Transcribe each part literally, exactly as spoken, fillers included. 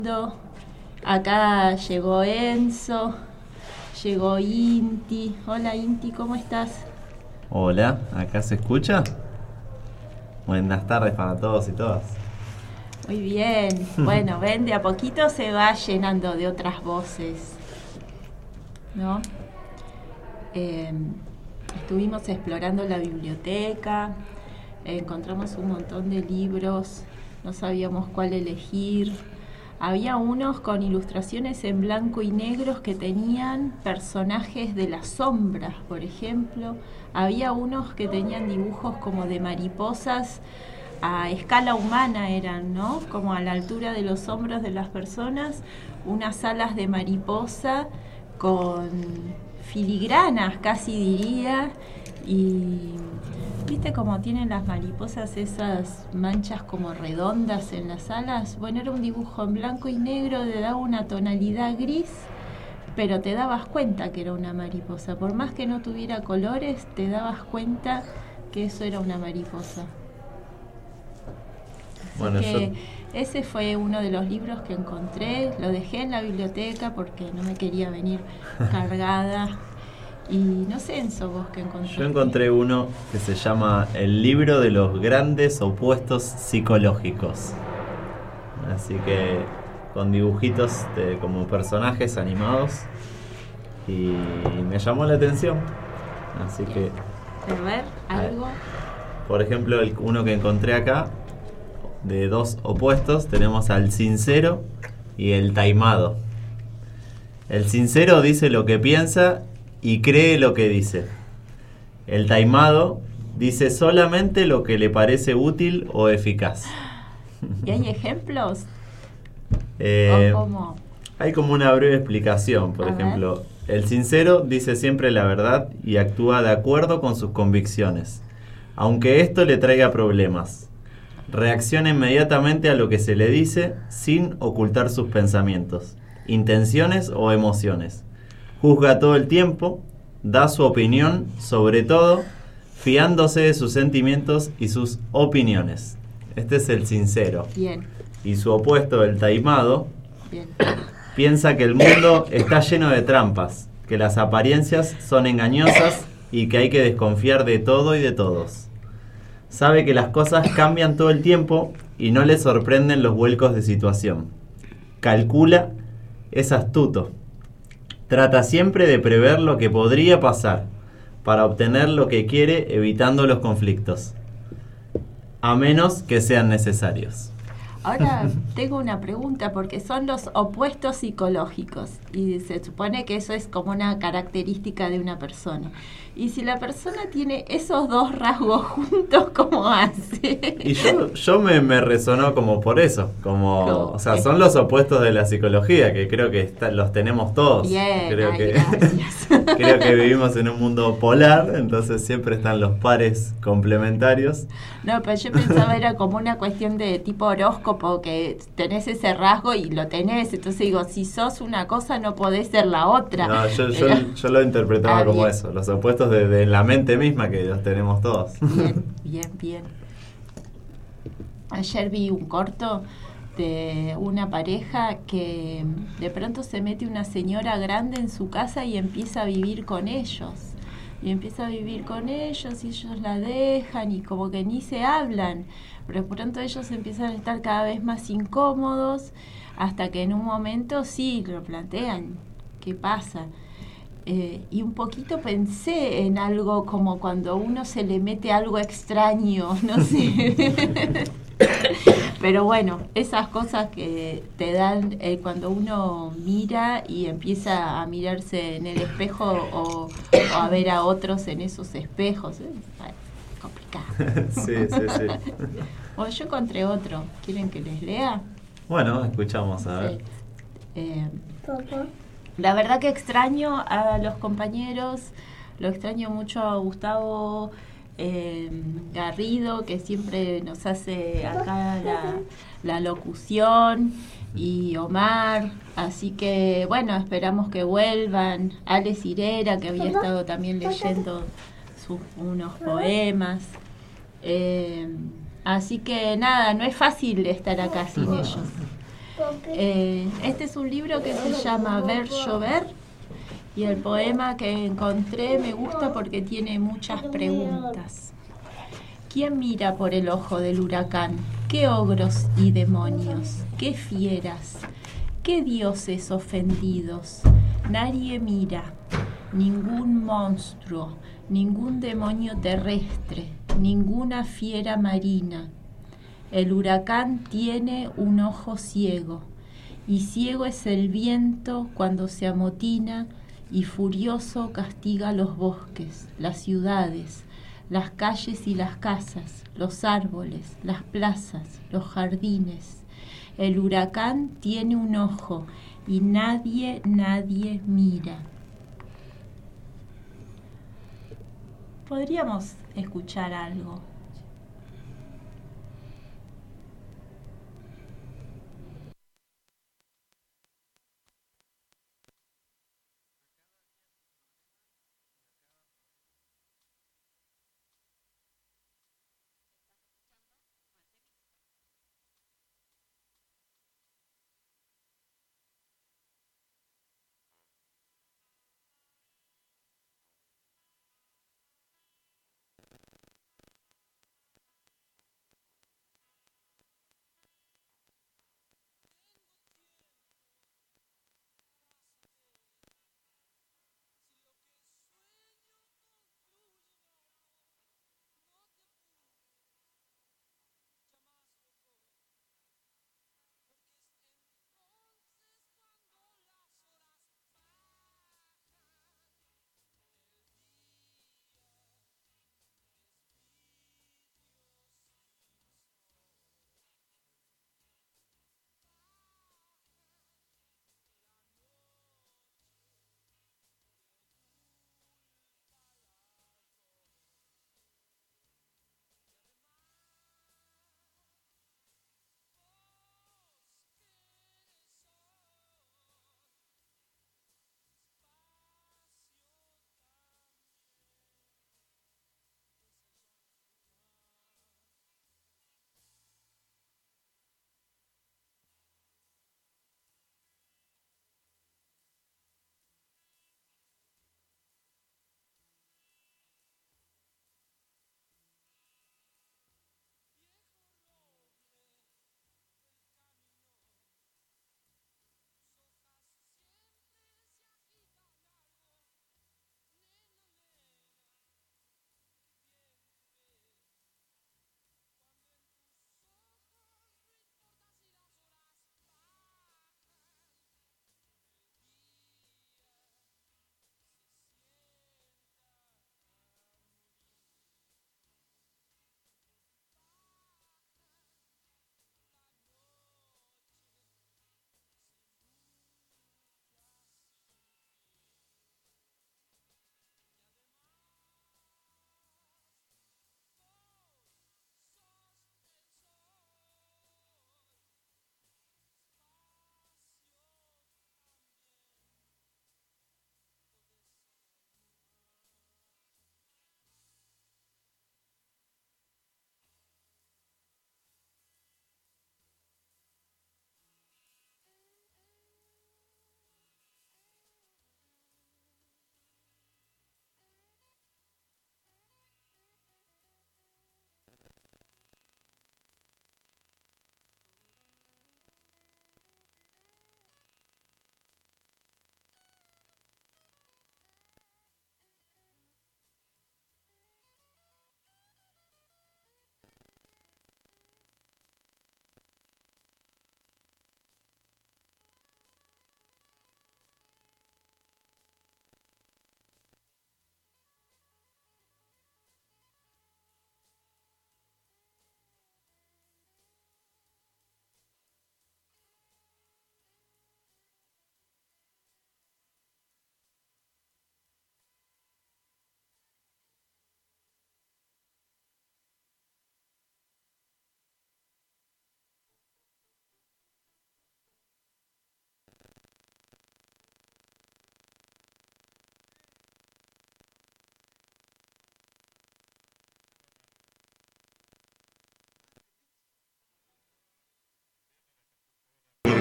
Acá llegó Enzo, llegó Inti. Hola Inti, ¿cómo estás? Hola, ¿acá se escucha? Buenas tardes para todos y todas. Muy bien. Bueno, ven, de a poquito se va llenando de otras voces, ¿no? Eh, estuvimos explorando la biblioteca, encontramos un montón de libros, no sabíamos cuál elegir. Había unos con ilustraciones en blanco y negros que tenían personajes de las sombras, por ejemplo. Había unos que tenían dibujos como de mariposas a escala humana, eran, ¿no? Como a la altura de los hombros de las personas, unas alas de mariposa con filigranas, casi diría, y ¿viste cómo tienen las mariposas esas manchas como redondas en las alas? Bueno, era un dibujo en blanco y negro, le daba una tonalidad gris, pero te dabas cuenta que era una mariposa. Por más que no tuviera colores, te dabas cuenta que eso era una mariposa. Así Bueno, que yo... ese fue uno de los libros que encontré. Lo dejé en la biblioteca porque no me quería venir cargada. Y no sé, Enzo, vos qué encontraste. Yo encontré uno que se llama El libro de los grandes opuestos psicológicos. Así que con dibujitos de, como personajes animados. Y me llamó la atención. Así que... A ver, algo. Por ejemplo, el, uno que encontré acá, de dos opuestos, tenemos al sincero y el taimado. El sincero dice lo que piensa y cree lo que dice. El taimado dice solamente lo que le parece útil o eficaz. ¿Y hay ejemplos? Eh, ¿O cómo? Hay como una breve explicación. Por A ejemplo, el sincero dice siempre la verdad y actúa de acuerdo con sus convicciones, aunque esto le traiga problemas. Reacciona inmediatamente a lo que se le dice sin ocultar sus pensamientos, intenciones o emociones. Juzga todo el tiempo, da su opinión sobre todo, fiándose de sus sentimientos y sus opiniones. Este es el sincero. Bien. Y su opuesto, el taimado, Bien. piensa que el mundo está lleno de trampas, que las apariencias son engañosas y que hay que desconfiar de todo y de todos. Sabe que las cosas cambian todo el tiempo y no le sorprenden los vuelcos de situación. Calcula, es astuto. Trata siempre de prever lo que podría pasar para obtener lo que quiere, evitando los conflictos, a menos que sean necesarios. Ahora tengo una pregunta, porque son los opuestos psicológicos y se supone que eso es como una característica de una persona. Y si la persona tiene esos dos rasgos juntos, ¿cómo hace? Y yo, yo me, me resonó como por eso, como, ¿Cómo? o sea, son los opuestos de la psicología, que creo que está, los tenemos todos. Bien, creo ay, que gracias. Creo que vivimos en un mundo polar, entonces siempre están los pares complementarios. No, pero yo pensaba era como una cuestión de tipo horóscopo, que tenés ese rasgo y lo tenés. Entonces digo, si sos una cosa no podés ser la otra. No, yo, yo, Pero... yo lo interpretaba ah, como bien. eso, los opuestos de, de la mente misma que los tenemos todos. Bien, bien, bien. Ayer vi un corto de una pareja que de pronto se mete una señora grande en su casa y empieza a vivir con ellos. Y empieza a vivir con ellos y ellos la dejan y como que ni se hablan. Pero de pronto ellos empiezan a estar cada vez más incómodos hasta que en un momento sí lo plantean. ¿Qué pasa? Eh, y un poquito pensé en algo como cuando uno se le mete algo extraño, no sé. Pero bueno, esas cosas que te dan eh, cuando uno mira y empieza a mirarse en el espejo o, o a ver a otros en esos espejos, eh, es complicado. Sí, sí, sí. Bueno, yo encontré otro. ¿Quieren que les lea? Bueno, escuchamos, a ver. Sí. Eh, la verdad que extraño a los compañeros, lo extraño mucho a Gustavo eh, Garrido, que siempre nos hace acá la, la locución, y Omar, así que bueno, esperamos que vuelvan. Ale Cirera, que había estado también leyendo sus, unos poemas. Eh, así que nada, no es fácil estar acá sin ellos. Eh, este es un libro que se llama Ver llover, y el poema que encontré me gusta porque tiene muchas preguntas. ¿Quién mira por el ojo del huracán? ¿Qué ogros y demonios? ¿Qué fieras? ¿Qué dioses ofendidos? Nadie mira, ningún monstruo, ningún demonio terrestre, ninguna fiera marina. El huracán tiene un ojo ciego, y ciego es el viento cuando se amotina y furioso castiga los bosques, las ciudades, las calles y las casas, los árboles, las plazas, los jardines. El huracán tiene un ojo y nadie, nadie mira. Podríamos escuchar algo.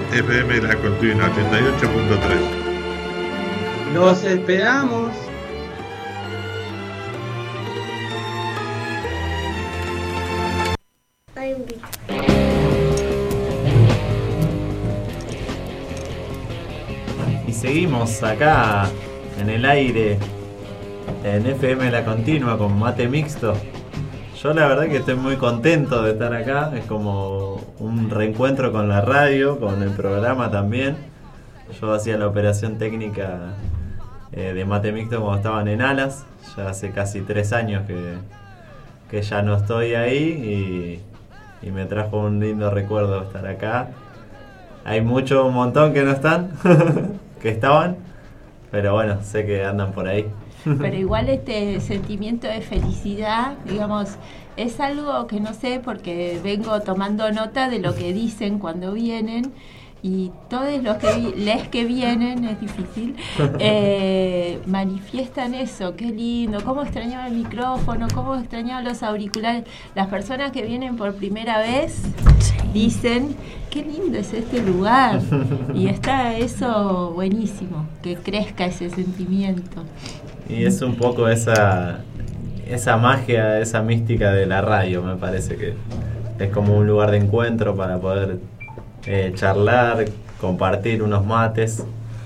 F M La Continua ochenta y ocho punto tres. ¡Los esperamos! Y seguimos acá en el aire en F M La Continua con Mate Mixto. Yo la verdad que estoy muy contento de estar acá, es como un reencuentro con la radio, con el programa también. Yo hacía la operación técnica eh, de Mate Mixto cuando estaban en Alas, ya hace casi tres años que, que ya no estoy ahí y, y me trajo un lindo recuerdo estar acá. Hay mucho, un montón que no están, que estaban, pero bueno, sé que andan por ahí. Pero igual este sentimiento de felicidad, digamos, es algo que no sé porque vengo tomando nota de lo que dicen cuando vienen y todos los que vi, les que vienen, es difícil, eh, manifiestan eso, qué lindo, cómo extrañaba el micrófono, cómo extrañaba los auriculares. Las personas que vienen por primera vez dicen, qué lindo es este lugar, y está eso buenísimo, que crezca ese sentimiento. Y es un poco esa esa magia, esa mística de la radio, me parece que es como un lugar de encuentro para poder eh, charlar, compartir unos mates.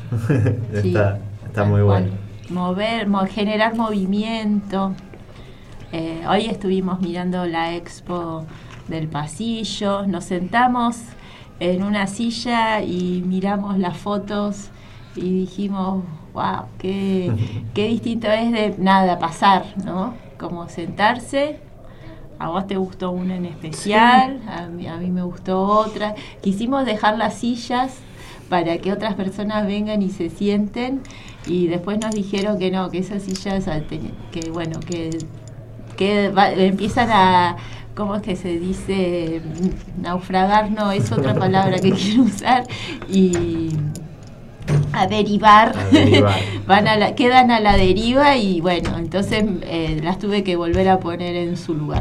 Sí, está está muy bueno. Mover, mo- generar movimiento. Eh, hoy estuvimos mirando la expo del pasillo, nos sentamos en una silla y miramos las fotos y dijimos, wow, qué, qué distinto es de nada pasar, ¿no? Como sentarse. A vos te gustó una en especial, sí. a, mí, a mí me gustó otra. Quisimos dejar las sillas para que otras personas vengan y se sienten, y después nos dijeron que no, que esas sillas, que bueno, que, que va, empiezan a, ¿cómo es que se dice? Naufragar, no, es otra palabra que quiero usar, y a derivar, a derivar. Van a la, quedan a la deriva, y bueno, entonces eh, las tuve que volver a poner en su lugar.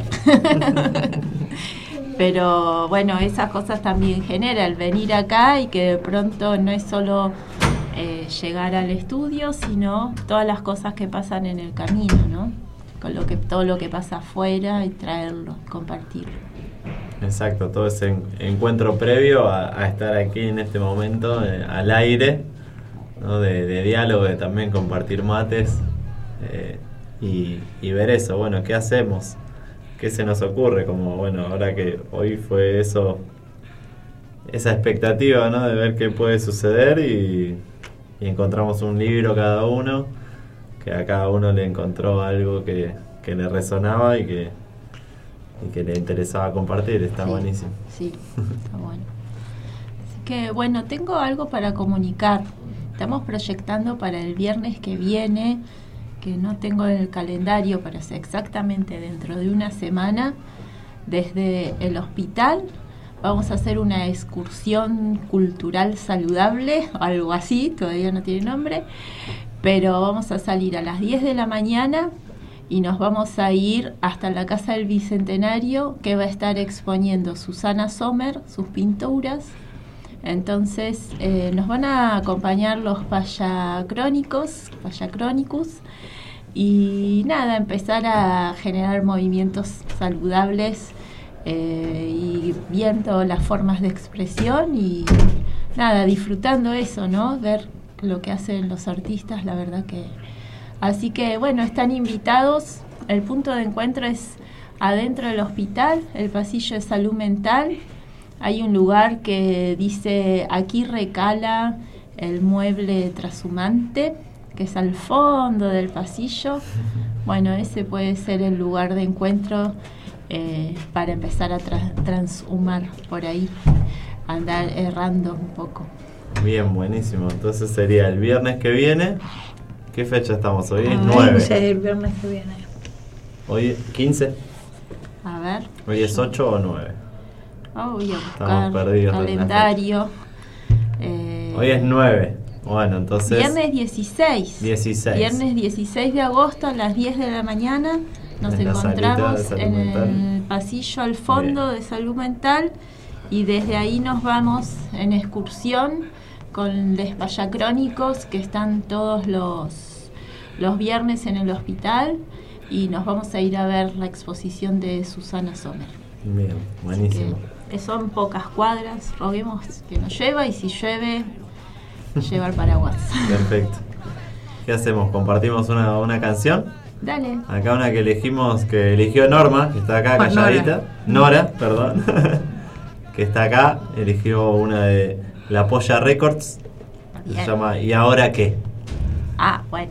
Pero bueno, esas cosas también genera el venir acá, y que de pronto no es solo eh, llegar al estudio, sino todas las cosas que pasan en el camino, ¿no? Con lo que, todo lo que pasa afuera, y traerlo, compartirlo. Exacto, todo ese en, encuentro previo a, a estar aquí en este momento eh, al aire, ¿no? de, de diálogo, de también compartir mates eh, y, y ver eso, bueno, ¿qué hacemos? ¿Qué se nos ocurre? Como, bueno, ahora que hoy fue eso, esa expectativa, ¿no? De ver qué puede suceder, y, y encontramos un libro cada uno, que a cada uno le encontró algo que, que le resonaba y que y que le interesaba compartir. Está sí, buenísimo. Sí, está bueno. Así que bueno, tengo algo para comunicar. Estamos proyectando para el viernes que viene, que no tengo en el calendario, para ser exactamente dentro de una semana, desde el hospital vamos a hacer una excursión cultural saludable, algo así, todavía no tiene nombre, pero vamos a salir a las diez de la mañana y nos vamos a ir hasta la Casa del Bicentenario, que va a estar exponiendo Susana Sommer, sus pinturas. Entonces eh, nos van a acompañar los payacrónicos, payacrónicos, y nada, empezar a generar movimientos saludables eh, y viendo las formas de expresión, y nada, disfrutando eso, ¿no? Ver lo que hacen los artistas, la verdad que... Así que bueno, están invitados. El punto de encuentro es adentro del hospital, el pasillo de salud mental. Hay un lugar que dice, aquí recala el mueble trashumante, que es al fondo del pasillo. Bueno, ese puede ser el lugar de encuentro eh, para empezar a tra- transhumar por ahí, andar errando un poco. Bien, buenísimo. Entonces sería el viernes que viene. ¿Qué fecha estamos hoy? Es ah, nueve. Sí, el viernes que viene. ¿Hoy es quince? A ver. ¿Hoy es ocho o nueve? Oh, voy a buscar Estamos perdidos calendario. Eh, Hoy es nueve. Bueno, entonces... Viernes dieciséis. dieciséis. Viernes dieciséis de agosto a las diez de la mañana. Nos en encontramos en el pasillo al fondo Bien. de salud mental. y desde ahí nos vamos en excursión con los payacrónicos que están todos los, los viernes en el hospital, y nos vamos a ir a ver la exposición de Susana Sommer. Bien, buenísimo. Que, que son pocas cuadras, roguemos que nos lleva, y si llueve, lleva el paraguas. Perfecto. ¿Qué hacemos? ¿Compartimos una, una canción? Dale. Acá una que elegimos, que eligió Norma, que está acá calladita. Nora, Nora perdón. Que está acá, eligió una de La Polla Records. Bien. Se llama ¿Y ahora qué? Ah, bueno.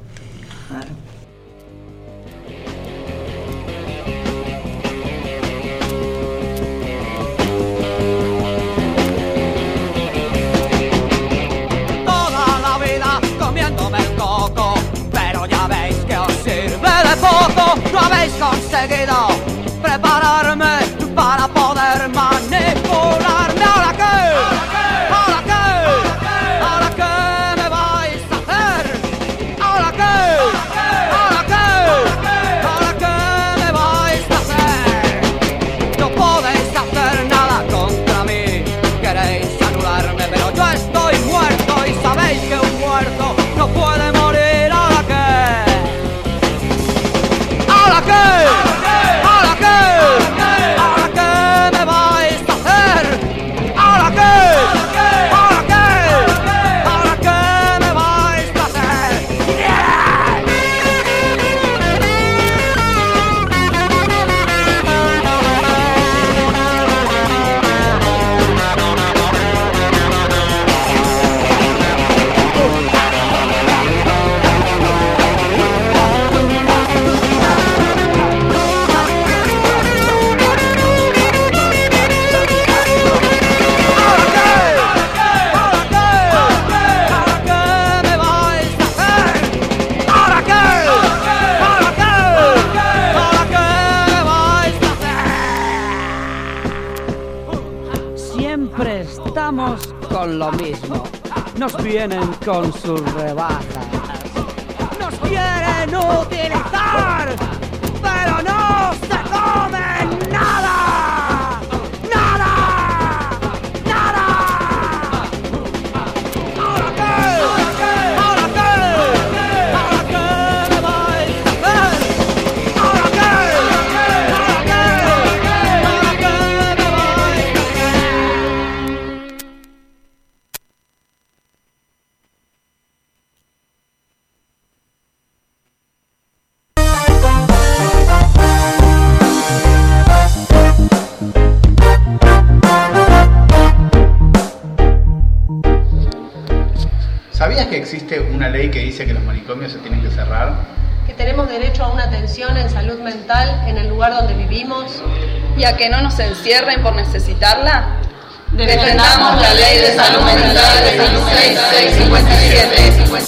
Toda la vida comiéndome el coco, pero ya veis que os sirve de poco. No habéis conseguido prepararme para poder manipularme. ¿Ahora qué? ¿Ahora qué? ¿Ahora qué me vais a hacer? ¿Ahora qué? ¿Ahora qué? ¿Ahora qué me vais a hacer? No podéis hacer nada contra mí. Queréis anularme, pero yo estoy muerto y sabéis que un muerto no puede morir. ¿Ahora qué? ¿Ahora qué? ¿Ahora qué? ¿Ahora qué me vais a hacer? ¿Ahora qué? ¿Ahora qué? ¿Ahora qué me vais a hacer? Siempre estamos con lo mismo. Nos vienen con sus rebajas. Nos quieren utilizar, pero no se comen nada. ¡Nada! ¡Nada! ¿Ahora qué? ¿Ahora qué? ¿Ahora qué me vais a hacer? ¿Ahora qué? ¿Ahora qué? ¿Ahora qué me vais a hacer? ¿Sabías que existe una ley que dice que los manicomios se tienen que cerrar? Que tenemos derecho a una atención en salud mental en el lugar donde vivimos y a que no nos encierren por necesitarla. Defendamos la ley de salud mental de seis seis cinco siete.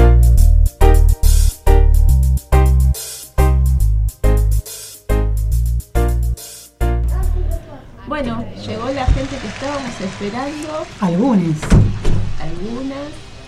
Bueno, llegó la gente que estábamos esperando, Algunos. algunas,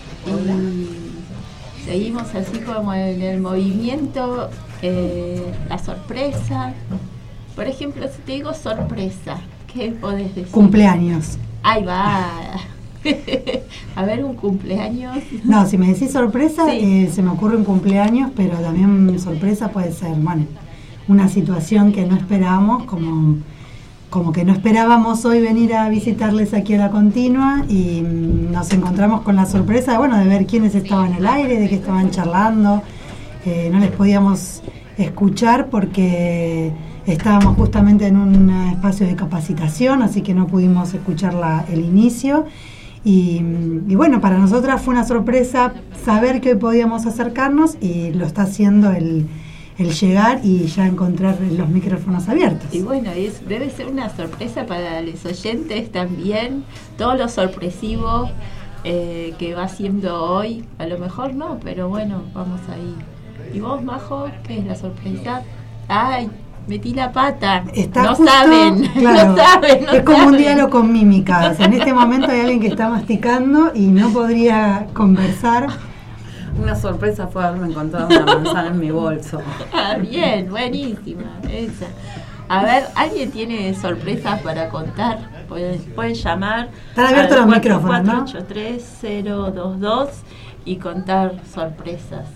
y seguimos así como en el movimiento, eh, la sorpresa. Por ejemplo, si te digo sorpresa, ¿qué podés decir? Cumpleaños. Ahí va. A ver, un cumpleaños. No, si me decís sorpresa, Sí. eh, se me ocurre un cumpleaños, pero también sorpresa puede ser, bueno, una situación que no esperábamos, como, como que no esperábamos hoy venir a visitarles aquí a La Continua y mm, nos encontramos con la sorpresa de, bueno, de ver quiénes estaban al aire, de qué estaban charlando. Eh, no les podíamos escuchar porque estábamos justamente en un espacio de capacitación, así que no pudimos escuchar la, el inicio. Y, y bueno, para nosotras fue una sorpresa saber que hoy podíamos acercarnos y lo está haciendo el, el llegar y ya encontrar los micrófonos abiertos. Y bueno, es, debe ser una sorpresa para los oyentes también, todo lo sorpresivo eh, que va siendo hoy. A lo mejor no, pero bueno, vamos ahí. ¿Y vos, Majo, qué es la sorpresa? ¡Ay! Metí la pata. Está no justo, saben, claro, no saben, no es como saben. un diálogo con mímicas. En este momento hay alguien que está masticando y no podría conversar. Una sorpresa fue haberme encontrado una manzana en mi bolso. Ah, bien, buenísima esa. A ver, ¿alguien tiene sorpresas para contar? Pueden, pueden llamar Están abiertos al los micrófonos, cuatro ¿no? cuatro ocho tres cero dos dos y contar sorpresas.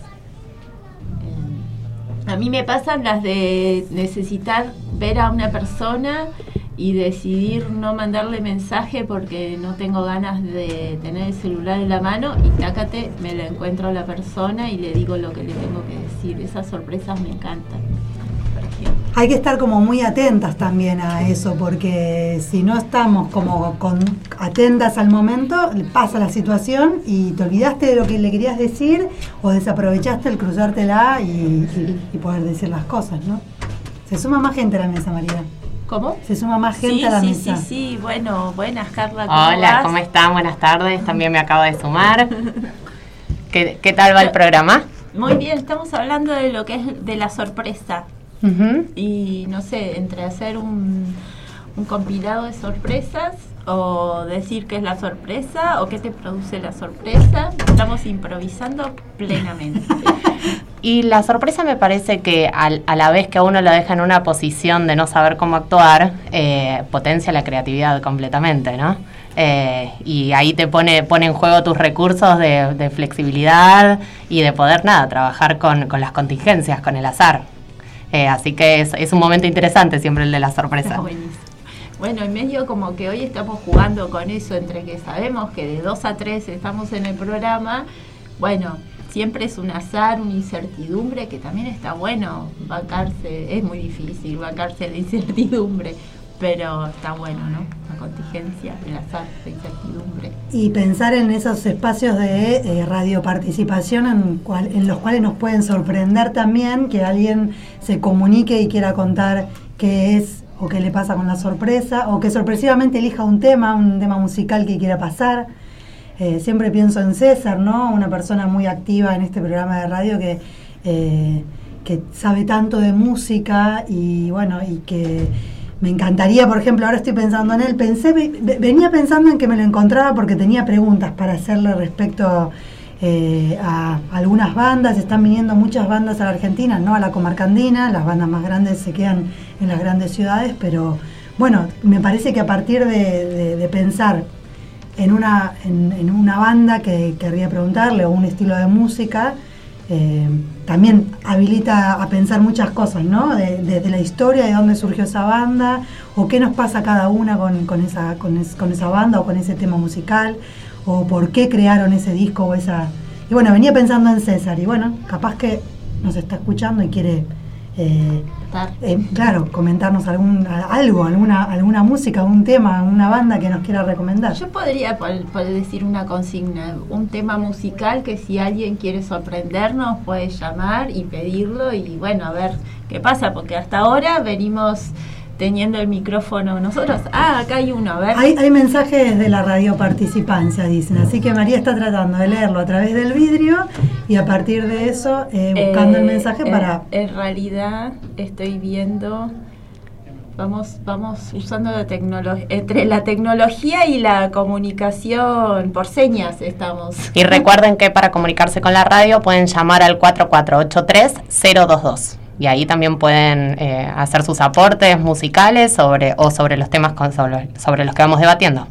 Eh, a mí me pasan las de necesitar ver a una persona y decidir no mandarle mensaje porque no tengo ganas de tener el celular en la mano y tácate, me la encuentro a la persona y le digo lo que le tengo que decir. Esas sorpresas me encantan, por ejemplo. Hay que estar como muy atentas también a eso, porque si no estamos como con, atentas al momento, pasa la situación y te olvidaste de lo que le querías decir o desaprovechaste el cruzártela y, y, y poder decir las cosas, ¿no? Se suma más gente a la mesa, María. ¿Cómo? Se suma más gente sí, a la sí, mesa. Sí, sí, bueno, buenas, Carla. ¿Cómo Hola, vas? ¿cómo están? Buenas tardes, también me acabo de sumar. ¿Qué, qué tal va el programa? Muy bien, estamos hablando de lo que es de la sorpresa. Uh-huh. Y no sé, entre hacer un, un compilado de sorpresas o decir qué es la sorpresa o qué te produce la sorpresa, estamos improvisando plenamente. Y la sorpresa me parece que al, a la vez que a uno lo deja en una posición de no saber cómo actuar, eh, potencia la creatividad completamente, ¿no? Eh, y ahí te pone, pone en juego tus recursos de, de flexibilidad y de poder, nada, trabajar con, con las contingencias, con el azar. Eh, así que es, es un momento interesante siempre el de la sorpresa. Está buenísimo. Bueno, en medio como que hoy estamos jugando con eso, entre que sabemos que de dos a tres estamos en el programa, bueno, siempre es un azar, una incertidumbre, que también está bueno bancarse, es muy difícil bancarse la incertidumbre, pero está bueno, ¿no? La contingencia, el azar, la incertidumbre. Y pensar en esos espacios de eh, radioparticipación en, cual, en los cuales nos pueden sorprender también que alguien se comunique y quiera contar qué es o qué le pasa con la sorpresa, o que sorpresivamente elija un tema, un tema musical que quiera pasar. Eh, siempre pienso en César, ¿no? Una persona muy activa en este programa de radio que, eh, que sabe tanto de música y bueno, y que me encantaría, por ejemplo, ahora estoy pensando en él, pensé, venía pensando en que me lo encontraba porque tenía preguntas para hacerle respecto eh, a algunas bandas. Están viniendo muchas bandas a la Argentina, no a la comarca andina, las bandas más grandes se quedan en las grandes ciudades, pero bueno, me parece que a partir de, de, de pensar en una, en, en una banda que querría preguntarle o un estilo de música, eh, también habilita a pensar muchas cosas, ¿no? Desde de, de la historia, de dónde surgió esa banda, o qué nos pasa cada una con, con, esa, con, es, con esa banda o con ese tema musical, o por qué crearon ese disco o esa... Y bueno, venía pensando en César, y bueno, capaz que nos está escuchando y quiere... Eh, eh, claro, comentarnos algún algo, alguna alguna música, un tema, una banda que nos quiera recomendar. Yo podría por, por decir una consigna, un tema musical que si alguien quiere sorprendernos puede llamar y pedirlo y bueno, a ver qué pasa, porque hasta ahora venimos teniendo el micrófono nosotros. Ah, acá hay uno, a ver. Hay, hay mensajes de la radioparticipancia, dicen, así que María está tratando de leerlo a través del vidrio y a partir de eso eh, buscando eh, el mensaje eh, para... En realidad estoy viendo, vamos vamos usando la tecnología, entre la tecnología y la comunicación por señas estamos. Y recuerden que para comunicarse con la radio pueden llamar al cuatro cuatro ocho tres cero dos dos. Y ahí también pueden eh, hacer sus aportes musicales sobre o sobre los temas con, sobre, sobre los que vamos debatiendo.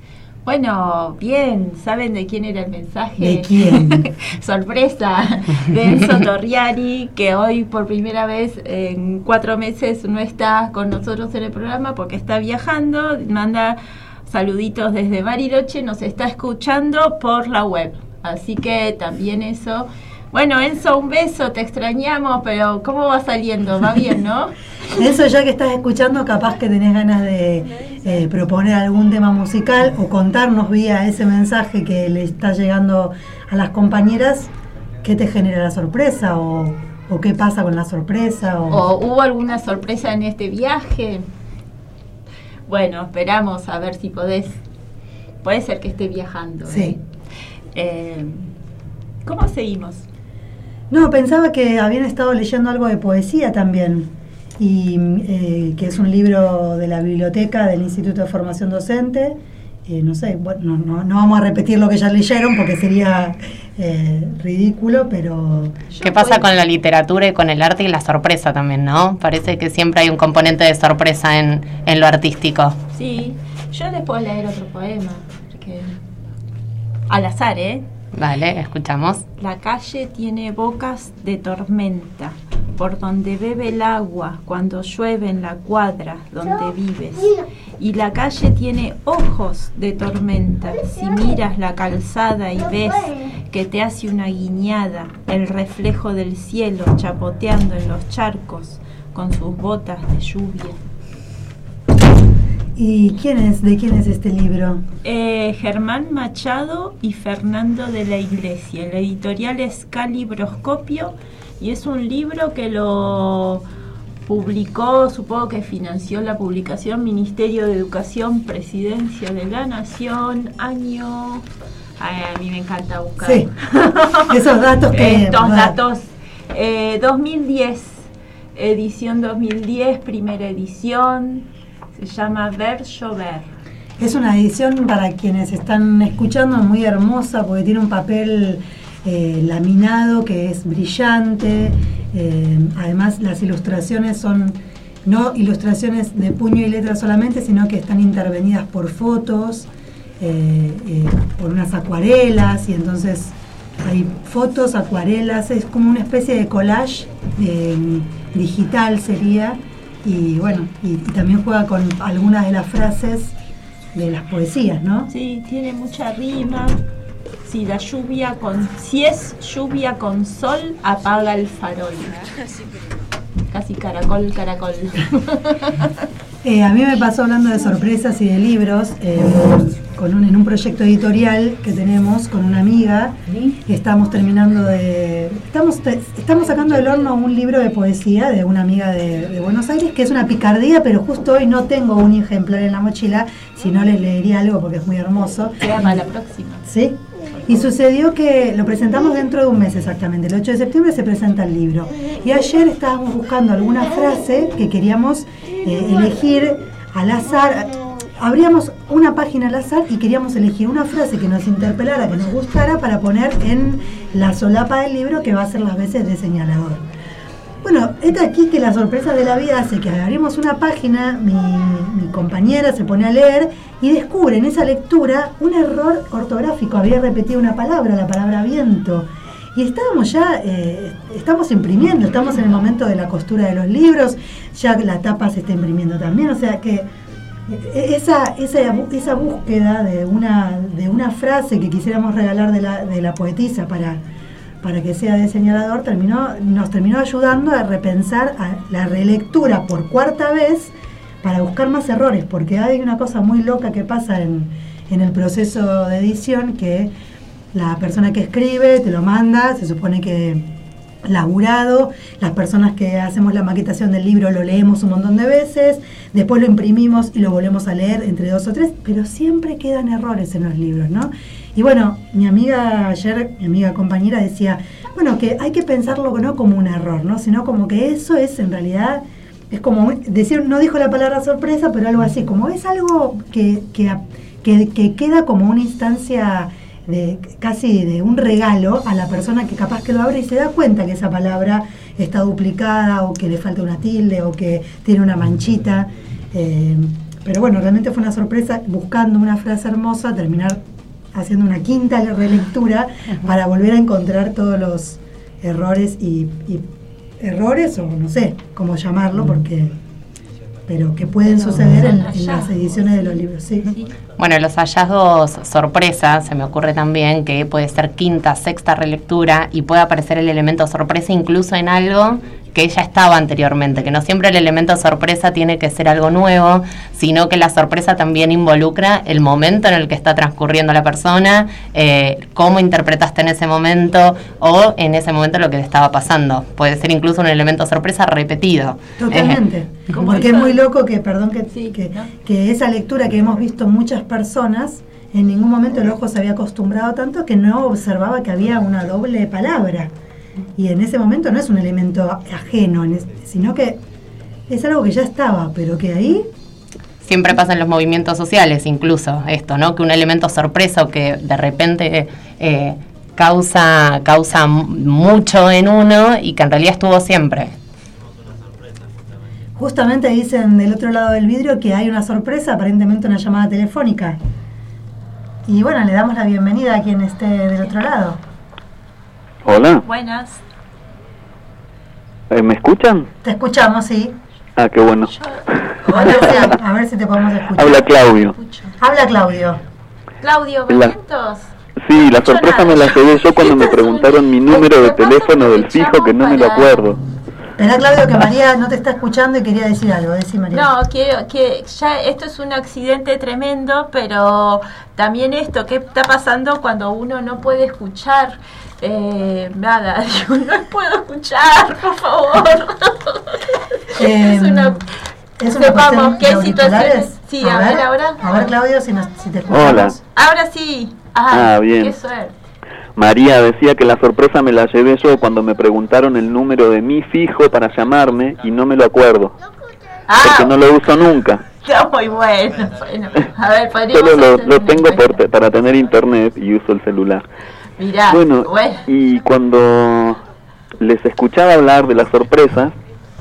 Bueno, bien, ¿saben de quién era el mensaje? ¿De quién? Sorpresa, de Enzo Torriani, que hoy por primera vez en cuatro meses no está con nosotros en el programa porque está viajando, manda saluditos desde Bariloche, nos está escuchando por la web, así que también eso... Bueno, Enzo, un beso, te extrañamos, pero ¿cómo va saliendo? ¿Va bien, no? Enzo, ya que estás escuchando, capaz que tenés ganas de eh, proponer algún tema musical o contarnos vía ese mensaje que le está llegando a las compañeras, ¿qué te genera la sorpresa? ¿O, o qué pasa con la sorpresa? O... ¿O hubo alguna sorpresa en este viaje? Bueno, esperamos a ver si podés. Puede ser que esté viajando. Sí. ¿eh? Eh, ¿Cómo seguimos? No, pensaba que habían estado leyendo algo de poesía también, y eh, que es un libro de la biblioteca del Instituto de Formación Docente. Eh, no sé, bueno, no, no, no vamos a repetir lo que ya leyeron porque sería eh, ridículo, pero... ¿Qué pasa con la literatura y con el arte y la sorpresa también, no? Parece que siempre hay un componente de sorpresa en, en lo artístico. Sí, Yo les puedo leer otro poema, porque al azar, ¿eh? Vale, escuchamos. La calle tiene bocas de tormenta, por donde bebe el agua cuando llueve en la cuadra donde vives. Y la calle tiene ojos de tormenta, si miras la calzada y ves que te hace una guiñada el reflejo del cielo chapoteando en los charcos con sus botas de lluvia. ¿Y quién es? ¿De quién es este libro? Eh, Germán Machado y Fernando de la Iglesia. La editorial es Calibroscopio y es un libro que lo publicó, supongo que financió la publicación Ministerio de Educación, Presidencia de la Nación, año... Ay, a mí me encanta buscar. Sí, esos datos que... Estos datos. Eh, dos mil diez, edición dos mil diez, primera edición... Se llama Ver Llover. Es una edición, para quienes están escuchando, muy hermosa porque tiene un papel eh, laminado que es brillante. Eh, además, las ilustraciones son no ilustraciones de puño y letra solamente, sino que están intervenidas por fotos, eh, eh, por unas acuarelas, y entonces hay fotos, acuarelas, es como una especie de collage eh, digital sería. Y bueno, y, y también juega con algunas de las frases de las poesías, ¿no? Sí, tiene mucha rima. Si la lluvia con, si es lluvia con sol, apaga el farol. Casi caracol, caracol. Eh, a mí me pasó, hablando de sorpresas y de libros, eh, con un, en un proyecto editorial que tenemos con una amiga, que estamos terminando de... Estamos, te, estamos sacando del horno un libro de poesía de una amiga de, de Buenos Aires, que es una picardía, pero justo hoy no tengo un ejemplar en la mochila, si no les leería algo porque es muy hermoso. Queda para la próxima. Sí. Y sucedió que lo presentamos dentro de un mes exactamente, el ocho de septiembre se presenta el libro. Y ayer estábamos buscando alguna frase que queríamos eh, elegir al azar. Abríamos una página al azar y queríamos elegir una frase que nos interpelara, que nos gustara, para poner en la solapa del libro, que va a ser las veces de señalador. Bueno, es aquí que la sorpresa de la vida hace que abrimos una página, mi, mi compañera se pone a leer y descubre en esa lectura un error ortográfico. Había repetido una palabra, la palabra viento. Y estábamos ya, eh, estamos imprimiendo, estamos en el momento de la costura de los libros, ya la tapa se está imprimiendo también, o sea que esa, esa, esa búsqueda de una, de una frase que quisiéramos regalar de la, de la poetisa para... para que sea de señalador, terminó, nos terminó ayudando a repensar a la relectura por cuarta vez para buscar más errores, porque hay una cosa muy loca que pasa en, en el proceso de edición, que la persona que escribe te lo manda, se supone que laburado, las personas que hacemos la maquetación del libro lo leemos un montón de veces, después lo imprimimos y lo volvemos a leer entre dos o tres, pero siempre quedan errores en los libros, ¿no? Y bueno, mi amiga ayer, mi amiga compañera decía, bueno, que hay que pensarlo no como un error, ¿no? Sino como que eso es en realidad, es como decir, no dijo la palabra sorpresa, pero algo así, como es algo que, que, que, que queda como una instancia de casi de un regalo a la persona que capaz que lo abre y se da cuenta que esa palabra está duplicada, o que le falta una tilde, o que tiene una manchita. Eh, pero bueno, realmente fue una sorpresa, buscando una frase hermosa, terminar haciendo una quinta relectura para volver a encontrar todos los errores y, y errores, o no sé cómo llamarlo, porque pero que pueden suceder en, en las ediciones de los libros. Sí. Bueno, los hallazgos sorpresa, se me ocurre también que puede ser quinta, sexta relectura y puede aparecer el elemento sorpresa incluso en algo que ya estaba anteriormente, que no siempre el elemento sorpresa tiene que ser algo nuevo, sino que la sorpresa también involucra el momento en el que está transcurriendo la persona, eh, cómo interpretaste en ese momento o en ese momento lo que te estaba pasando. Puede ser incluso un elemento sorpresa repetido. Totalmente. Eh, Porque es muy loco que, perdón, que, sí, que, ¿no? que esa lectura que hemos visto muchas personas, en ningún momento el ojo se había acostumbrado tanto que no observaba que había una doble palabra. Y en ese momento no es un elemento ajeno, sino que es algo que ya estaba, pero que ahí... Siempre pasa en los movimientos sociales, incluso esto, ¿no? Que un elemento sorpresa o que de repente eh, causa, causa mucho en uno y que en realidad estuvo siempre. Justamente dicen del otro lado del vidrio que hay una sorpresa, aparentemente una llamada telefónica. Y bueno, le damos la bienvenida a quien esté del otro lado. Hola. Buenas. ¿Me escuchan? Te escuchamos, sí. Ah, qué bueno. A ver si, a ver si te podemos escuchar. Habla Claudio. Habla Claudio. Claudio, La- ¿Berrientos? Sí, la sorpresa me la llevé yo cuando me preguntaron mi número de teléfono del fijo, que no me lo acuerdo. Esperá, Claudio, que María no te está escuchando y quería decir algo. Decí, María. No, quiero que ya esto es un accidente tremendo, pero también esto, ¿qué está pasando cuando uno no puede escuchar? Eh, nada, digo, no puedo escuchar, por favor. Eh, es una, es una sepamos cuestión qué de auriculares. situaciones. Sí, a, ver, ahora. A ver, Claudio, si, nos, si te escuchamos. Hola. Ahora sí. Ah, Ah, bien. qué suerte. María decía que la sorpresa me la llevé yo cuando me preguntaron el número de mi fijo para llamarme y no me lo acuerdo. Ah, Porque no lo uso nunca. está muy bueno. Bueno, a ver, podríamos Solo lo, hacer lo una tengo encuesta. por te- para tener internet y uso el celular. Mirá, Bueno, bueno. y cuando les escuchaba hablar de las sorpresas,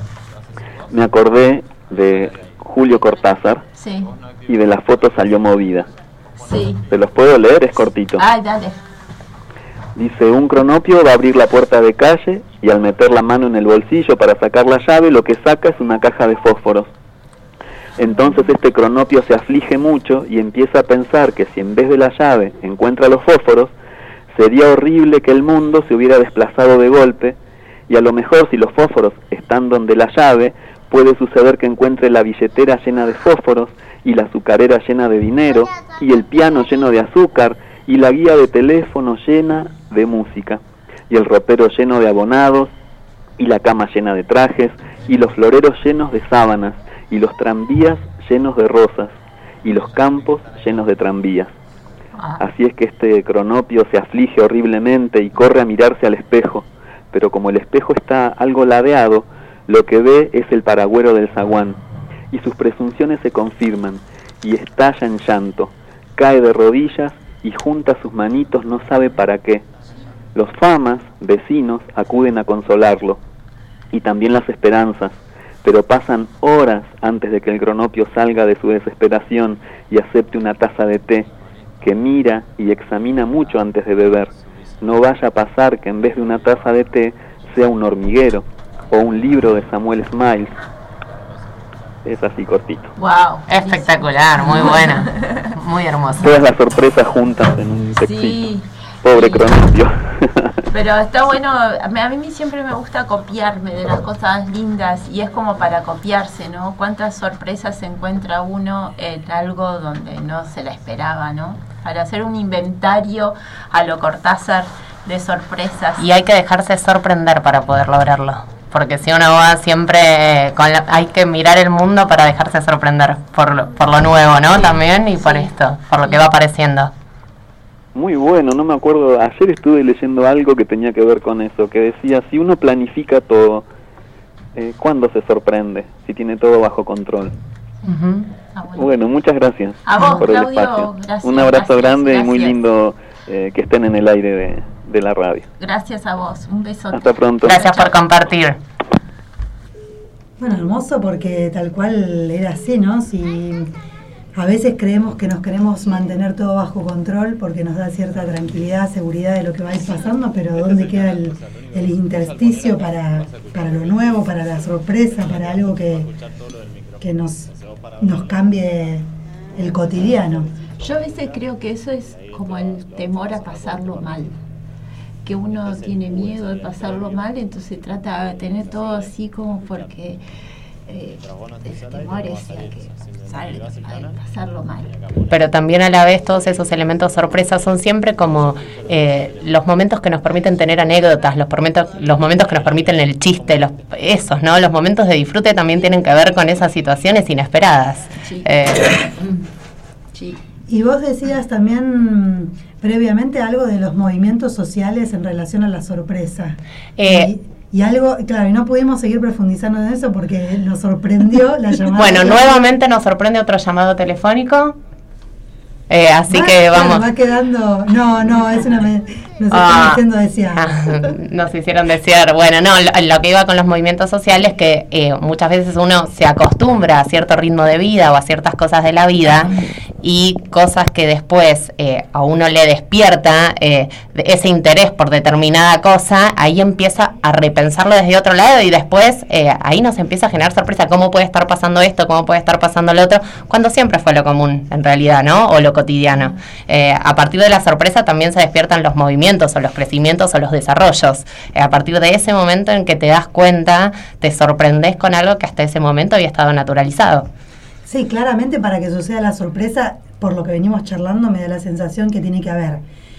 me acordé de Julio Cortázar Sí, y de la foto Salió Movida. sí. ¿Se los puedo leer? Es cortito. Ay, dale. Dice, un cronopio va a abrir la puerta de calle y al meter la mano en el bolsillo para sacar la llave, lo que saca es una caja de fósforos. Entonces este cronopio se aflige mucho y empieza a pensar que si en vez de la llave encuentra los fósforos, sería horrible que el mundo se hubiera desplazado de golpe, y a lo mejor si los fósforos están donde la llave, puede suceder que encuentre la billetera llena de fósforos, y la azucarera llena de dinero, y el piano lleno de azúcar, y la guía de teléfono llena de música, y el ropero lleno de abonados, y la cama llena de trajes, y los floreros llenos de sábanas, y los tranvías llenos de rosas, y los campos llenos de tranvías. Así es que este cronopio se aflige horriblemente y corre a mirarse al espejo, pero como el espejo está algo ladeado, lo que ve es el paragüero del zaguán, y sus presunciones se confirman, y estalla en llanto, cae de rodillas y junta sus manitos no sabe para qué. Los famas, vecinos, acuden a consolarlo, y también las esperanzas, pero pasan horas antes de que el cronopio salga de su desesperación y acepte una taza de té, que mira y examina mucho antes de beber. No vaya a pasar que en vez de una taza de té sea un hormiguero o un libro de Samuel Smiles. Es así cortito. Wow, espectacular, muy buena, muy hermosa. Todas las sorpresas juntas en un textito. Sí. Pobre Sí. cronopio. Pero está bueno, a mí, a mí siempre me gusta copiarme de las cosas lindas y es como para copiarse, ¿no? Cuántas sorpresas se encuentra uno en algo donde no se la esperaba, ¿no? Para hacer un inventario a lo Cortázar de sorpresas. Y hay que dejarse sorprender para poder lograrlo. Porque si uno va siempre con la- hay que mirar el mundo para dejarse sorprender por lo, por lo nuevo, ¿no? También y por esto, por lo que va apareciendo. Muy bueno, no me acuerdo, ayer estuve leyendo algo que tenía que ver con eso, que decía, si uno planifica todo, eh, ¿cuándo se sorprende? Si tiene todo bajo control. Uh-huh. Ah, bueno. Bueno, muchas gracias A vos, por el Claudio, espacio. gracias, Un abrazo gracias, grande y muy gracias. lindo eh, que estén en el aire de, de la radio. Gracias a vos, un beso. Hasta pronto. Gracias por compartir. Bueno, hermoso porque tal cual era así, ¿no? Si a veces creemos que nos queremos mantener todo bajo control porque nos da cierta tranquilidad, seguridad de lo que va a ir pasando, pero ¿dónde queda el, el intersticio para, para lo nuevo, para la sorpresa, para algo que, que nos, nos cambie el cotidiano? Yo a veces creo que eso es como el temor a pasarlo mal. Que uno tiene miedo de pasarlo mal, entonces trata de tener todo así como porque eh, el temor es a que salga, a pasarlo mal. Pero también a la vez todos esos elementos sorpresa son siempre como eh, los momentos que nos permiten tener anécdotas, los momentos, los momentos que nos permiten el chiste, los, esos, ¿no? Los momentos de disfrute también tienen que ver con esas situaciones inesperadas. Sí. Eh, Sí. Y vos decías también previamente algo de los movimientos sociales en relación a la sorpresa. Eh, y, y algo, claro, y no pudimos seguir profundizando en eso porque nos sorprendió la llamada. bueno, nuevamente nos sorprende otro llamado telefónico. Eh, así va, que vamos. Claro, va quedando. No, no, es una. Nos están Ah, haciendo desear. ah, nos hicieron desear. Bueno, no, lo, lo que iba con los movimientos sociales es que eh, muchas veces uno se acostumbra a cierto ritmo de vida o a ciertas cosas de la vida y cosas que después eh, a uno le despierta eh, de ese interés por determinada cosa, ahí empieza a repensarlo desde otro lado y después eh, ahí nos empieza a generar sorpresa. ¿Cómo puede estar pasando esto? ¿Cómo puede estar pasando lo otro? Cuando siempre fue lo común, en realidad, ¿no? O lo cotidiano. Eh, a partir de la sorpresa también se despiertan los movimientos o los crecimientos o los desarrollos. Eh, a partir de ese momento en que te das cuenta, te sorprendes con algo que hasta ese momento había estado naturalizado. Sí, claramente para que suceda la sorpresa, por lo que venimos charlando, me da la sensación que tiene que haber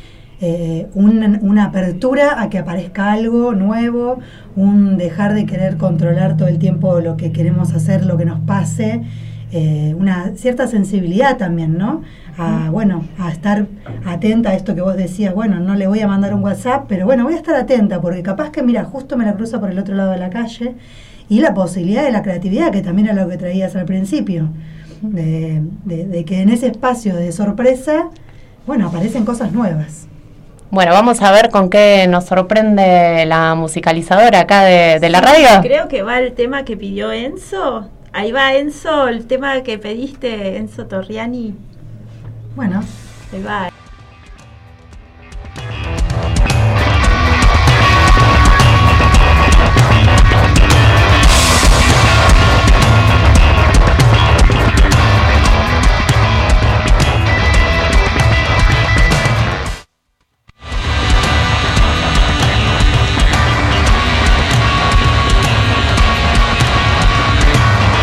eh, un, una apertura a que aparezca algo nuevo, un dejar de querer controlar todo el tiempo lo que queremos hacer, lo que nos pase, eh, una cierta sensibilidad también, ¿no? A, bueno, a estar atenta a esto que vos decías, bueno, no le voy a mandar un WhatsApp, pero bueno, voy a estar atenta, porque capaz que, mira, justo me la cruza por el otro lado de la calle, y la posibilidad de la creatividad, que también era lo que traías al principio, de, de, de que en ese espacio de sorpresa, bueno, aparecen cosas nuevas. Bueno, vamos a ver con qué nos sorprende la musicalizadora acá de, de la Sí, radio. Creo que va el tema que pidió Enzo. Ahí va Enzo, el tema que pediste, Enzo Torriani. Bueno. Ahí va.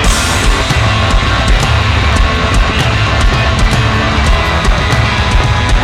We'll be right back.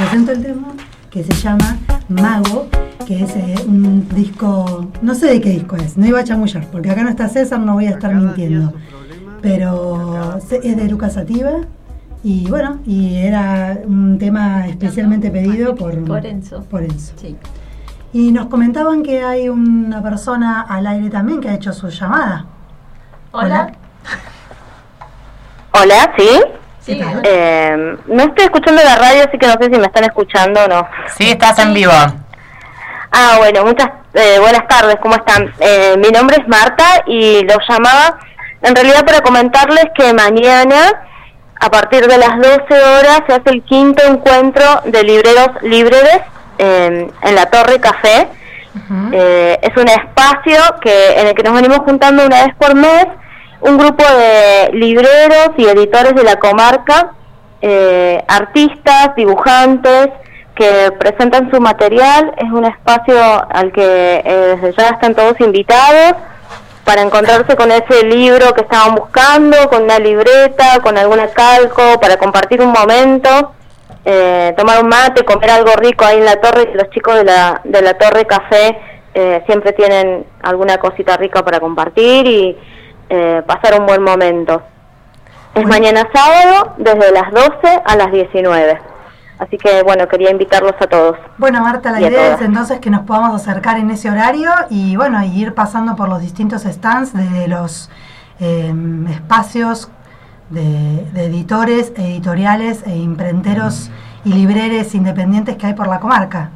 presento el tema que se llama Mago, que es eh, un disco, no sé de qué disco es, no iba a chamullar, porque acá no está César, no voy a estar mintiendo, pero es de Lucas Sativa, y bueno, y era un tema especialmente pedido por, por Enzo. Por Enzo. Sí. Y nos comentaban que hay una persona al aire también que ha hecho su llamada. Hola. Hola, ¿sí? Sí. Eh, no estoy escuchando la radio, así que no sé si me están escuchando o no. Sí, estás en vivo. Ah, bueno, muchas eh, buenas tardes, ¿cómo están? Eh, mi nombre es Marta y los llamaba en realidad para comentarles que mañana, a partir de las doce horas, se hace el quinto encuentro de libreros libreres eh, en la Torre Café. Uh-huh. Eh, es un espacio que en el que nos venimos juntando una vez por mes, un grupo de libreros y editores de la comarca, eh, artistas, dibujantes, que presentan su material. Es un espacio al que eh, desde ya están todos invitados para encontrarse con ese libro que estaban buscando, con una libreta, con alguna calco, para compartir un momento, eh, tomar un mate, comer algo rico ahí en la torre. Los chicos de la, de la Torre Café eh, siempre tienen alguna cosita rica para compartir y Eh, pasar un buen momento. Es bueno. Mañana sábado desde las doce a las diecinueve, así que bueno, quería invitarlos a todos. Bueno, Marta, la idea es entonces que nos podamos acercar en ese horario y bueno, y ir pasando por los distintos stands de los eh, espacios de, de editores, editoriales e imprenteros y libreres independientes que hay por la comarca.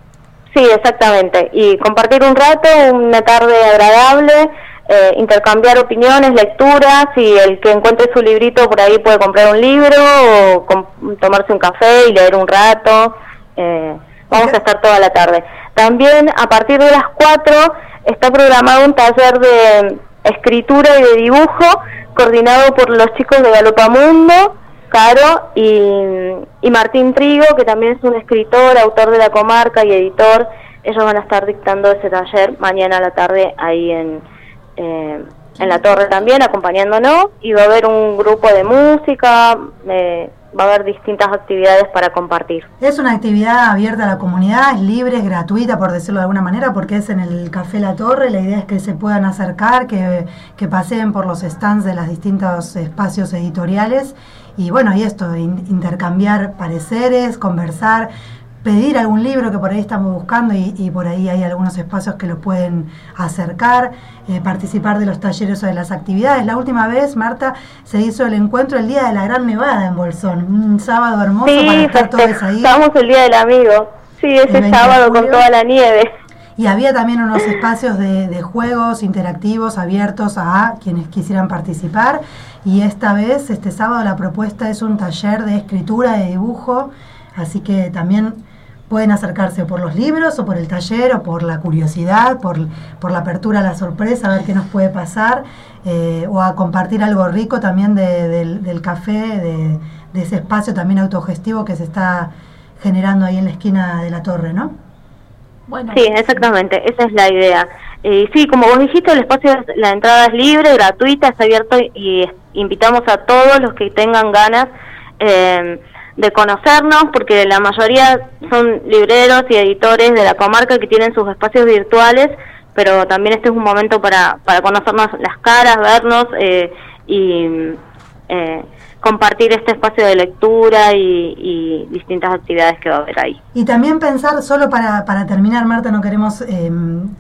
Sí, exactamente, y compartir un rato, una tarde agradable. Eh, intercambiar opiniones, lecturas, y el que encuentre su librito por ahí puede comprar un libro o com- tomarse un café y leer un rato. Eh, vamos a estar toda la tarde. También a partir de las cuatro está programado un taller de escritura y de dibujo coordinado por los chicos de Galopamundo, Caro y, y Martín Trigo, que también es un escritor, autor de la comarca y editor. Ellos van a estar dictando ese taller mañana a la tarde ahí en Eh, en la torre también, acompañándonos, y va a haber un grupo de música, eh, va a haber distintas actividades para compartir. Es una actividad abierta a la comunidad, es libre, es gratuita, por decirlo de alguna manera, porque es en el Café La Torre. La idea es que se puedan acercar, que, que paseen por los stands de los distintos espacios editoriales, y bueno, y esto, in, intercambiar pareceres, conversar, pedir algún libro que por ahí estamos buscando y, y por ahí hay algunos espacios que lo pueden acercar, eh, participar de los talleres o de las actividades. La última vez, Marta, se hizo el encuentro el Día de la Gran Nevada en Bolsón, un sábado hermoso sí, para estar todos ahí. Estábamos el Día del Amigo, sí, ese sábado con toda la nieve. Y había también unos espacios de, de juegos interactivos abiertos a quienes quisieran participar, y esta vez, este sábado, la propuesta es un taller de escritura, de dibujo, así que también pueden acercarse por los libros o por el taller o por la curiosidad, por, por la apertura a la sorpresa, a ver qué nos puede pasar, eh, o a compartir algo rico también de, de, del café, de, de ese espacio también autogestivo que se está generando ahí en la esquina de la torre, ¿no? Bueno. Sí, exactamente, esa es la idea. Y sí, como vos dijiste, el espacio, la entrada es libre, gratuita, está abierto y invitamos a todos los que tengan ganas eh, de conocernos, porque la mayoría son libreros y editores de la comarca que tienen sus espacios virtuales, pero también este es un momento para, para conocernos las caras, vernos eh, y eh, compartir este espacio de lectura y, y distintas actividades que va a haber ahí. Y también pensar, solo para, para terminar, Marta, no queremos eh,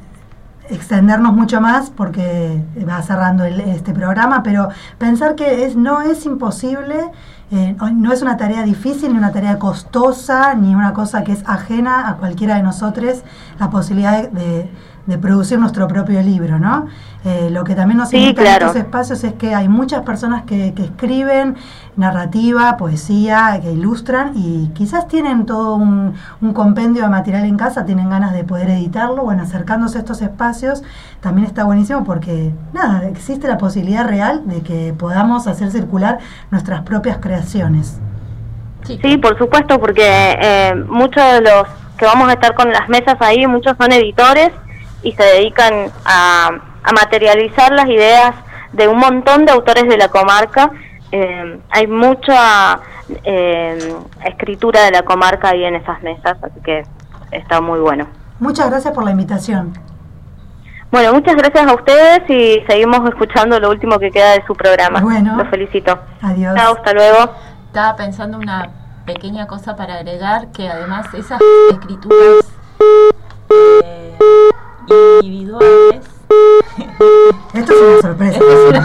extendernos mucho más porque va cerrando el, este programa, pero pensar que es no es imposible. Eh, no es una tarea difícil, ni una tarea costosa, ni una cosa que es ajena a cualquiera de nosotros, la posibilidad de, de, de producir nuestro propio libro, ¿no? Eh, lo que también nos invita sí, claro. a estos espacios es que hay muchas personas que, que escriben narrativa, poesía, que ilustran y quizás tienen todo un, un compendio de material en casa, tienen ganas de poder editarlo. Bueno, acercándose a estos espacios también está buenísimo porque, nada, existe la posibilidad real de que podamos hacer circular nuestras propias creaciones. Sí, sí, por supuesto, porque eh, muchos de los que vamos a estar con las mesas ahí, muchos son editores y se dedican a, a materializar las ideas de un montón de autores de la comarca eh, hay mucha eh, escritura de la comarca ahí en esas mesas, así que está muy bueno. Muchas gracias por la invitación. Bueno, muchas gracias a ustedes y seguimos escuchando lo último que queda de su programa. Bueno. Los felicito. Adiós. Chao, hasta luego. Estaba pensando una pequeña cosa para agregar, que además esas escrituras eh, individuales... Esto es una sorpresa.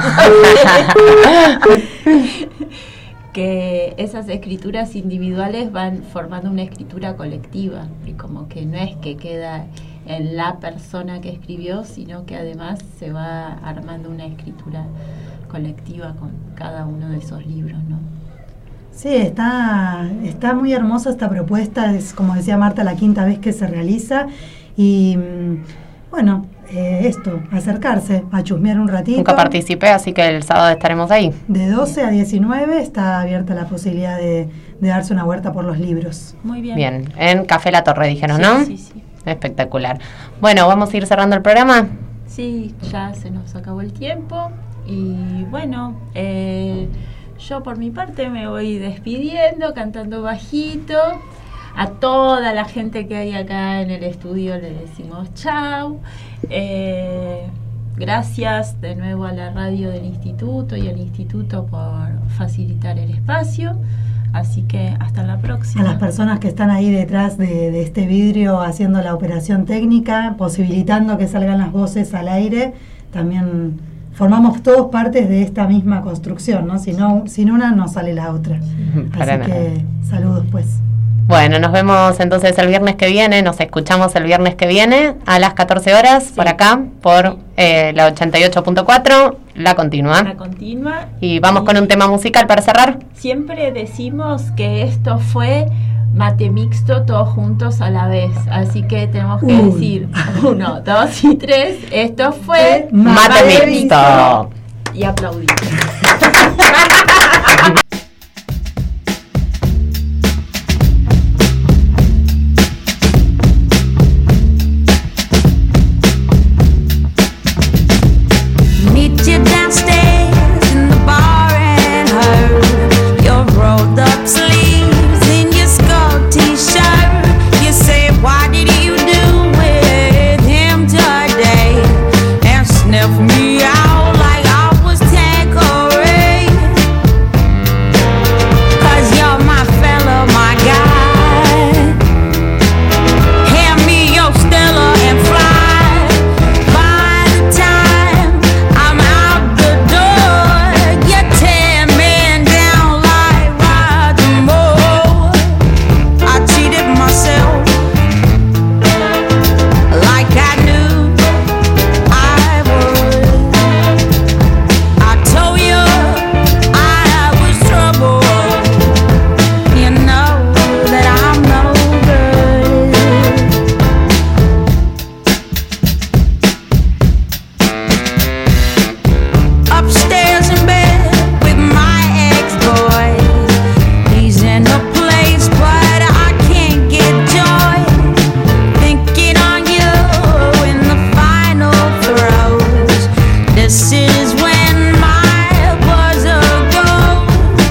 Que esas escrituras individuales van formando una escritura colectiva, y como que no es que queda en la persona que escribió, sino que además se va armando una escritura colectiva con cada uno de esos libros, ¿no? Sí, está, está muy hermosa esta propuesta, es como decía Marta, la quinta vez que se realiza y bueno, eh, esto, acercarse, a chusmear un ratito. Nunca participé, así que el sábado estaremos ahí. De doce a diecinueve está abierta la posibilidad de, de darse una vuelta por los libros. Muy bien. Bien, en Café La Torre dijeron, sí, ¿no? Sí, sí. Espectacular. Bueno, ¿vamos a ir cerrando el programa? Sí, ya se nos acabó el tiempo y bueno, eh, yo por mi parte me voy despidiendo, cantando bajito. A toda la gente que hay acá en el estudio le decimos chau. Eh, gracias de nuevo a la radio del instituto y al instituto por facilitar el espacio. Así que hasta la próxima. A las personas que están ahí detrás de, de este vidrio haciendo la operación técnica, posibilitando que salgan las voces al aire, también formamos todos partes de esta misma construcción, ¿no? Si no, sin una no sale la otra. Para Así nada. que saludos pues. Bueno, nos vemos entonces el viernes que viene, nos escuchamos el viernes que viene a las catorce horas sí. por acá, por eh, la ochenta y ocho punto cuatro, La Continua. La Continua. Y vamos y con un tema musical para cerrar. Siempre decimos que esto fue mate mixto, todos juntos a la vez, así que tenemos que uh. decir uno, dos y tres, esto fue mate, mate mixto. Y aplaudimos.